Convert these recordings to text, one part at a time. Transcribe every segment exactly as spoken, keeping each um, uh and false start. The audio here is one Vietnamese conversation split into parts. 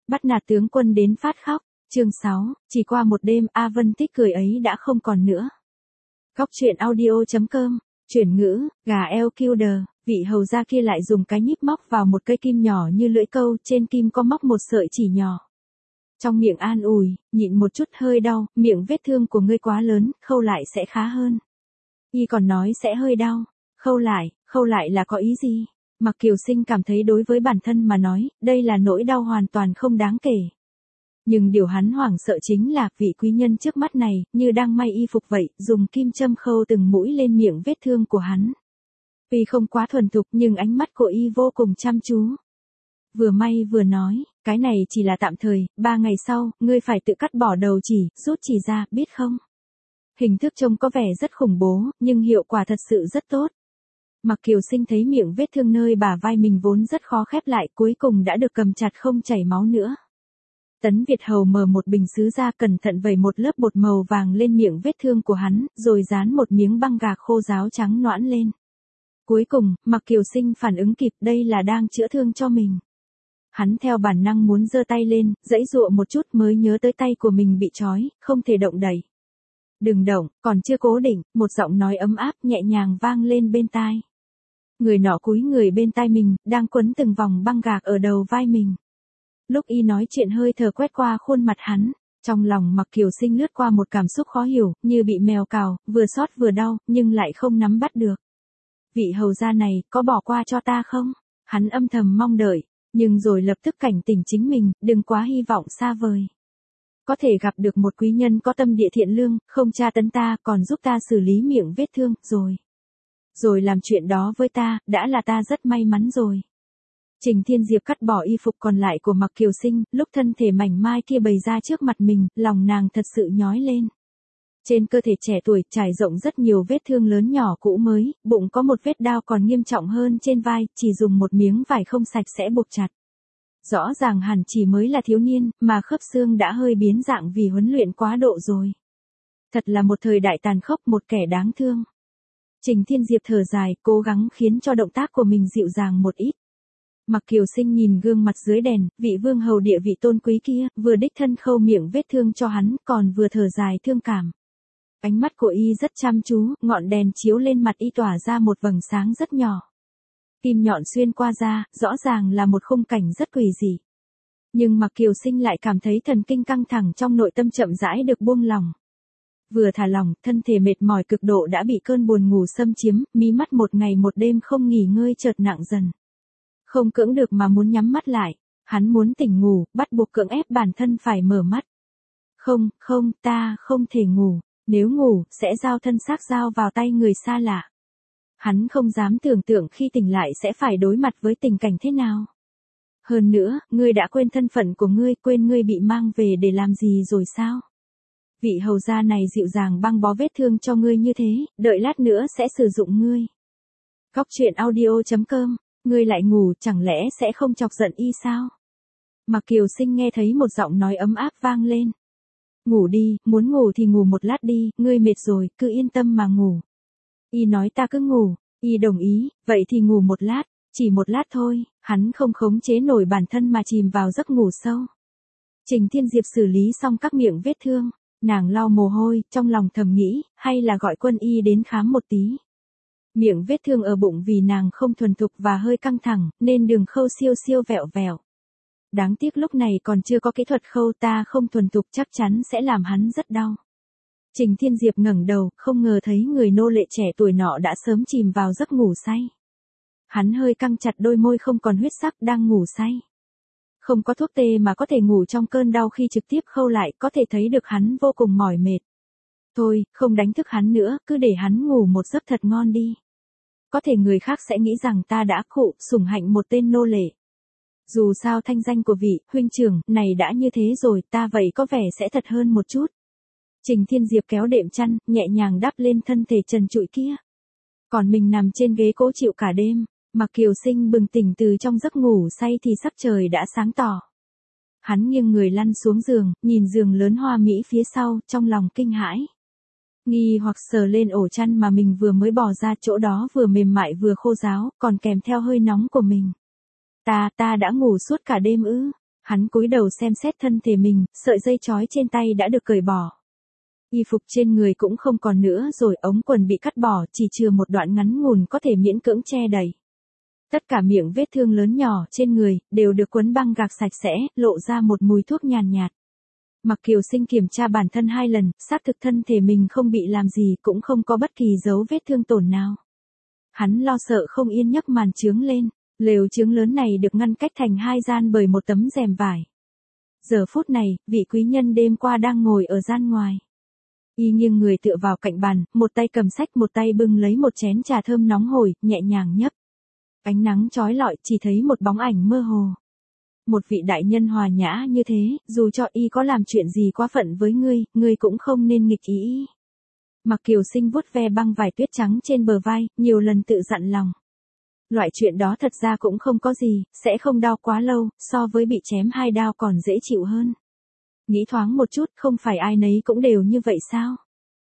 Bắt nạt tướng quân đến phát khóc. Chương sáu, chỉ qua một đêm A Vân Tích cười ấy đã không còn nữa. Góc truyện audio chấm com, chuyển ngữ, gà eo Kilder, vị hầu gia kia lại dùng cái nhíp móc vào một cây kim nhỏ như lưỡi câu, trên kim có móc một sợi chỉ nhỏ. Trong miệng an ủi, nhịn một chút hơi đau, miệng vết thương của ngươi quá lớn, khâu lại sẽ khá hơn. Y còn nói sẽ hơi đau, khâu lại, khâu lại là có ý gì? Mặc Kiều Sinh cảm thấy đối với bản thân mà nói, đây là nỗi đau hoàn toàn không đáng kể. Nhưng điều hắn hoảng sợ chính là vị quý nhân trước mắt này, như đang may y phục vậy, dùng kim châm khâu từng mũi lên miệng vết thương của hắn. Tuy không quá thuần thục nhưng ánh mắt của y vô cùng chăm chú. Vừa may vừa nói, cái này chỉ là tạm thời, ba ngày sau, ngươi phải tự cắt bỏ đầu chỉ, rút chỉ ra, biết không? Hình thức trông có vẻ rất khủng bố, nhưng hiệu quả thật sự rất tốt. Mặc Kiều Sinh thấy miệng vết thương nơi bả vai mình vốn rất khó khép lại, cuối cùng đã được cầm chặt không chảy máu nữa. Tấn Việt Hầu mở một bình sứ ra, cẩn thận vẩy một lớp bột màu vàng lên miệng vết thương của hắn, rồi dán một miếng băng gạc khô ráo trắng nõn lên. Cuối cùng, Mặc Kiều Sinh phản ứng kịp, đây là đang chữa thương cho mình. Hắn theo bản năng muốn giơ tay lên, giãy giụa một chút mới nhớ tới tay của mình bị trói, không thể động đậy. Đừng động, còn chưa cố định, một giọng nói ấm áp nhẹ nhàng vang lên bên tai. Người nọ cúi người bên tai mình, đang quấn từng vòng băng gạc ở đầu vai mình. Lúc y nói chuyện hơi thở quét qua khuôn mặt hắn, trong lòng Mặc Kiều Sinh lướt qua một cảm xúc khó hiểu, như bị mèo cào, vừa xót vừa đau, nhưng lại không nắm bắt được. Vị hầu gia này, có bỏ qua cho ta không? Hắn âm thầm mong đợi, nhưng rồi lập tức cảnh tỉnh chính mình, đừng quá hy vọng xa vời. Có thể gặp được một quý nhân có tâm địa thiện lương, không tra tấn ta, còn giúp ta xử lý miệng vết thương, rồi. Rồi làm chuyện đó với ta, đã là ta rất may mắn rồi. Trình Thiên Diệp cắt bỏ y phục còn lại của Mặc Kiều Sinh, lúc thân thể mảnh mai kia bày ra trước mặt mình, lòng nàng thật sự nhói lên. Trên cơ thể trẻ tuổi trải rộng rất nhiều vết thương lớn nhỏ cũ mới, bụng có một vết đao còn nghiêm trọng hơn trên vai, chỉ dùng một miếng vải không sạch sẽ buộc chặt. Rõ ràng hẳn chỉ mới là thiếu niên, mà khớp xương đã hơi biến dạng vì huấn luyện quá độ rồi. Thật là một thời đại tàn khốc, một kẻ đáng thương. Trình Thiên Diệp thở dài, cố gắng khiến cho động tác của mình dịu dàng một ít. Mặc Kiều Sinh nhìn gương mặt dưới đèn, vị vương hầu địa vị tôn quý kia, vừa đích thân khâu miệng vết thương cho hắn, còn vừa thở dài thương cảm. Ánh mắt của y rất chăm chú, ngọn đèn chiếu lên mặt y tỏa ra một vầng sáng rất nhỏ. Kim nhọn xuyên qua da, rõ ràng là một khung cảnh rất quỷ dị. Nhưng Mặc Kiều Sinh lại cảm thấy thần kinh căng thẳng trong nội tâm chậm rãi được buông lỏng. Vừa thả lỏng, thân thể mệt mỏi cực độ đã bị cơn buồn ngủ xâm chiếm, mí mắt một ngày một đêm không nghỉ ngơi chợt nặng dần. Không cưỡng được mà muốn nhắm mắt lại, hắn muốn tỉnh ngủ, bắt buộc cưỡng ép bản thân phải mở mắt. Không, không, ta không thể ngủ, nếu ngủ, sẽ giao thân xác giao vào tay người xa lạ. Hắn không dám tưởng tượng khi tỉnh lại sẽ phải đối mặt với tình cảnh thế nào. Hơn nữa, ngươi đã quên thân phận của ngươi, quên ngươi bị mang về để làm gì rồi sao? Vị hầu gia này dịu dàng băng bó vết thương cho ngươi như thế, đợi lát nữa sẽ sử dụng ngươi. Góc truyện audio chấm com, ngươi lại ngủ, chẳng lẽ sẽ không chọc giận y sao? Mặc Kiều Sinh nghe thấy một giọng nói ấm áp vang lên. Ngủ đi, muốn ngủ thì ngủ một lát đi, ngươi mệt rồi, cứ yên tâm mà ngủ. Y nói ta cứ ngủ, y đồng ý, vậy thì ngủ một lát, chỉ một lát thôi, hắn không khống chế nổi bản thân mà chìm vào giấc ngủ sâu. Trình Thiên Diệp xử lý xong các miệng vết thương, nàng lau mồ hôi, trong lòng thầm nghĩ, hay là gọi quân y đến khám một tí. Miệng vết thương ở bụng vì nàng không thuần thục và hơi căng thẳng, nên đường khâu siêu siêu vẹo vẹo. Đáng tiếc lúc này còn chưa có kỹ thuật khâu, ta không thuần thục chắc chắn sẽ làm hắn rất đau. Trình Thiên Diệp ngẩng đầu, không ngờ thấy người nô lệ trẻ tuổi nọ đã sớm chìm vào giấc ngủ say. Hắn hơi căng chặt đôi môi không còn huyết sắc, đang ngủ say. Không có thuốc tê mà có thể ngủ trong cơn đau khi trực tiếp khâu lại, có thể thấy được hắn vô cùng mỏi mệt. Thôi, không đánh thức hắn nữa, cứ để hắn ngủ một giấc thật ngon đi. Có thể người khác sẽ nghĩ rằng ta đã khụ, sủng hạnh một tên nô lệ. Dù sao thanh danh của vị huynh trưởng này đã như thế rồi, ta vậy có vẻ sẽ thật hơn một chút. Trình Thiên Diệp kéo đệm chăn, nhẹ nhàng đắp lên thân thể trần trụi kia. Còn mình nằm trên ghế cố chịu cả đêm, Mặc Kiều Sinh bừng tỉnh từ trong giấc ngủ say thì sắc trời đã sáng tỏ. Hắn nghiêng người lăn xuống giường, nhìn giường lớn hoa mỹ phía sau, trong lòng kinh hãi. Nghi hoặc sờ lên ổ chăn mà mình vừa mới bỏ ra, chỗ đó vừa mềm mại vừa khô ráo, còn kèm theo hơi nóng của mình. Ta, ta đã ngủ suốt cả đêm ư? Hắn cúi đầu xem xét thân thể mình, sợi dây trói trên tay đã được cởi bỏ. Y phục trên người cũng không còn nữa rồi, ống quần bị cắt bỏ, chỉ chừa một đoạn ngắn ngủn có thể miễn cưỡng che đậy. Tất cả miệng vết thương lớn nhỏ trên người, đều được quấn băng gạc sạch sẽ, lộ ra một mùi thuốc nhàn nhạt. Mạc Kiều Sinh kiểm tra bản thân hai lần, xác thực thân thể mình không bị làm gì, cũng không có bất kỳ dấu vết thương tổn nào. Hắn lo sợ không yên nhấc màn chướng lên, lều chướng lớn này được ngăn cách thành hai gian bởi một tấm rèm vải. Giờ phút này, vị quý nhân đêm qua đang ngồi ở gian ngoài. Y nghiêng người tựa vào cạnh bàn, một tay cầm sách một tay bưng lấy một chén trà thơm nóng hổi, nhẹ nhàng nhấp. Ánh nắng chói lọi, chỉ thấy một bóng ảnh mơ hồ. Một vị đại nhân hòa nhã như thế, dù cho y có làm chuyện gì quá phận với ngươi, ngươi cũng không nên nghịch ý. Mạc Kiều Sinh vuốt ve băng vải tuyết trắng trên bờ vai, nhiều lần tự dặn lòng. Loại chuyện đó thật ra cũng không có gì, sẽ không đau quá lâu, so với bị chém hai đao còn dễ chịu hơn. Nghĩ thoáng một chút, không phải ai nấy cũng đều như vậy sao?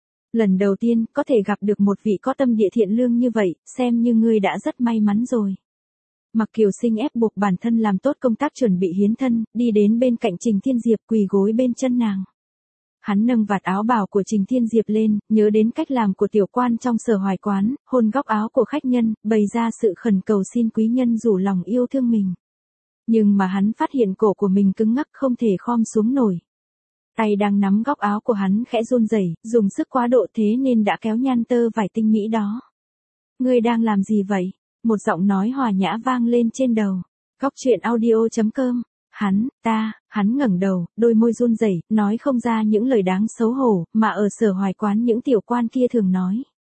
Lần đầu tiên, có thể gặp được một vị có tâm địa thiện lương như vậy, xem như ngươi đã rất may mắn rồi. Mạc Kiều Sinh ép buộc bản thân làm tốt công tác chuẩn bị hiến thân, đi đến bên cạnh Trình Thiên Diệp quỳ gối bên chân nàng. Hắn nâng vạt áo bào của Trình Thiên Diệp lên, nhớ đến cách làm của tiểu quan trong Sở Hoài quán, hôn góc áo của khách nhân, bày ra sự khẩn cầu xin quý nhân rủ lòng yêu thương mình. Nhưng mà hắn phát hiện cổ của mình cứng ngắc không thể khom xuống nổi. Tay đang nắm góc áo của hắn khẽ run rẩy, dùng sức quá độ thế nên đã kéo nhan tơ vải tinh mỹ đó. Ngươi đang làm gì vậy? Một giọng nói hòa nhã vang lên trên đầu. Góc truyện audio chấm com. Hắn, ta, hắn ngẩng đầu, đôi môi run rẩy, nói không ra những lời đáng xấu hổ, mà ở Sở Hoài quán những tiểu quan kia thường nói.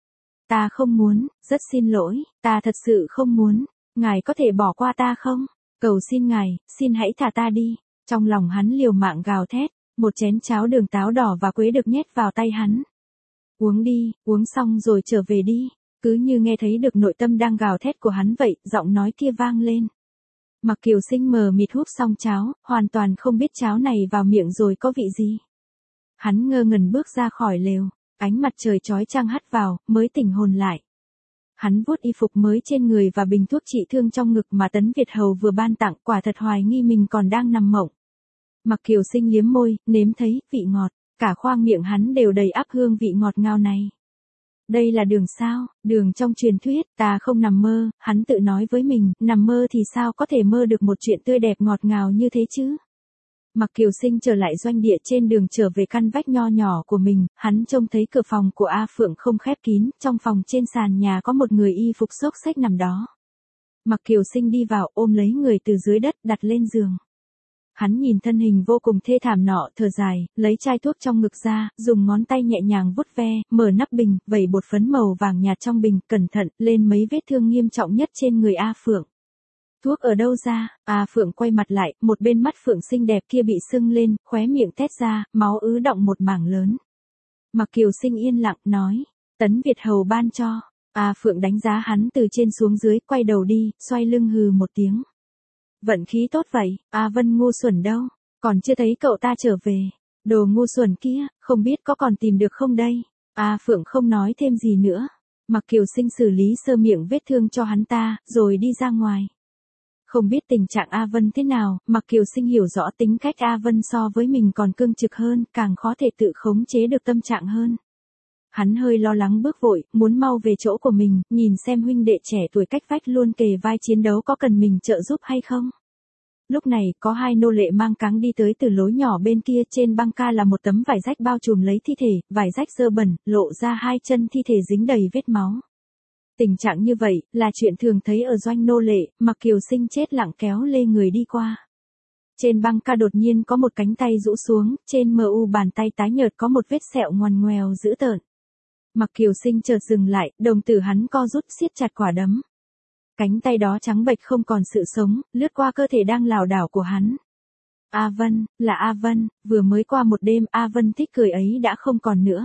Ta không muốn, rất xin lỗi, ta thật sự không muốn, ngài có thể bỏ qua ta không? Cầu xin ngài, xin hãy thả ta đi. Trong lòng hắn liều mạng gào thét, một chén cháo đường táo đỏ và quế được nhét vào tay hắn. Uống đi, uống xong rồi trở về đi. Cứ như nghe thấy được nội tâm đang gào thét của hắn vậy, giọng nói kia vang lên. Mạc Kiều Sinh mờ mịt húp xong cháo, hoàn toàn không biết cháo này vào miệng rồi có vị gì. Hắn ngơ ngẩn bước ra khỏi lều, ánh mặt trời chói chang hắt vào, mới tỉnh hồn lại. Hắn vuốt y phục mới trên người và bình thuốc trị thương trong ngực mà Tấn Việt Hầu vừa ban tặng, quả thật hoài nghi mình còn đang nằm mộng. Mạc Kiều Sinh liếm môi, nếm thấy vị ngọt, cả khoang miệng hắn đều đầy ắp hương vị ngọt ngào này. Đây là đường sao, đường trong truyền thuyết, ta không nằm mơ, hắn tự nói với mình, nằm mơ thì sao có thể mơ được một chuyện tươi đẹp ngọt ngào như thế chứ. Mạc Kiều Sinh trở lại doanh địa trên đường trở về căn vách nho nhỏ của mình, hắn trông thấy cửa phòng của A Phượng không khép kín, trong phòng trên sàn nhà có một người y phục xốc xếch nằm đó. Mạc Kiều Sinh đi vào ôm lấy người từ dưới đất đặt lên giường. Hắn nhìn thân hình vô cùng thê thảm nọ, thở dài, lấy chai thuốc trong ngực ra, dùng ngón tay nhẹ nhàng vuốt ve, mở nắp bình, vẩy bột phấn màu vàng nhạt trong bình, cẩn thận, lên mấy vết thương nghiêm trọng nhất trên người A Phượng. Thuốc ở đâu ra? A Phượng quay mặt lại, một bên mắt Phượng xinh đẹp kia bị sưng lên, khóe miệng tét ra, máu ứ đọng một mảng lớn. Mạc Kiều Sinh yên lặng, nói, Tấn Việt Hầu ban cho. A Phượng đánh giá hắn từ trên xuống dưới, quay đầu đi, xoay lưng hừ một tiếng. Vận khí tốt vậy, A Vân ngu xuẩn đâu, còn chưa thấy cậu ta trở về. Đồ ngu xuẩn kia, không biết có còn tìm được không đây. A Phượng không nói thêm gì nữa. Mạc Kiều Sinh xử lý sơ miệng vết thương cho hắn ta, rồi đi ra ngoài. Không biết tình trạng A Vân thế nào, Mạc Kiều Sinh hiểu rõ tính cách A Vân so với mình còn cương trực hơn, càng khó thể tự khống chế được tâm trạng hơn. Hắn hơi lo lắng bước vội, muốn mau về chỗ của mình, nhìn xem huynh đệ trẻ tuổi cách vách luôn kề vai chiến đấu có cần mình trợ giúp hay không. Lúc này, có hai nô lệ mang cáng đi tới từ lối nhỏ bên kia, trên băng ca là một tấm vải rách bao trùm lấy thi thể, vải rách dơ bẩn, lộ ra hai chân thi thể dính đầy vết máu. Tình trạng như vậy, là chuyện thường thấy ở doanh nô lệ, Mạc Kiều Sinh chết lặng kéo lê người đi qua. Trên băng ca đột nhiên có một cánh tay rũ xuống, trên mờ u bàn tay tái nhợt có một vết sẹo ngoằn ngoèo dữ tợn. Mạc Kiều Sinh chợt dừng lại, đồng tử hắn co rút siết chặt quả đấm. Cánh tay đó trắng bệch không còn sự sống, lướt qua cơ thể đang lảo đảo của hắn. A Vân, là A Vân, vừa mới qua một đêm A Vân thích cười ấy đã không còn nữa.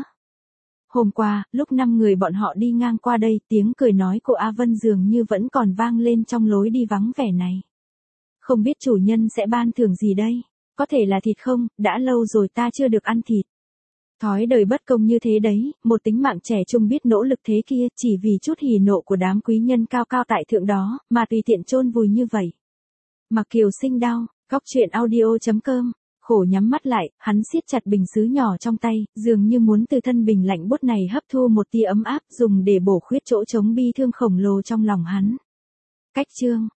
Hôm qua, lúc năm người bọn họ đi ngang qua đây, tiếng cười nói của A Vân dường như vẫn còn vang lên trong lối đi vắng vẻ này. Không biết chủ nhân sẽ ban thưởng gì đây? Có thể là thịt không, đã lâu rồi ta chưa được ăn thịt. Thói đời bất công như thế đấy, một tính mạng trẻ trung biết nỗ lực thế kia, chỉ vì chút hỉ nộ của đám quý nhân cao cao tại thượng đó, mà tùy tiện chôn vùi như vậy. Mạc Kiều Sinh đau, Cóc truyện audio chấm com. Khổ nhắm mắt lại, hắn siết chặt bình sứ nhỏ trong tay, dường như muốn từ thân bình lạnh bút này hấp thu một tia ấm áp dùng để bổ khuyết chỗ trống bi thương khổng lồ trong lòng hắn. Cách chương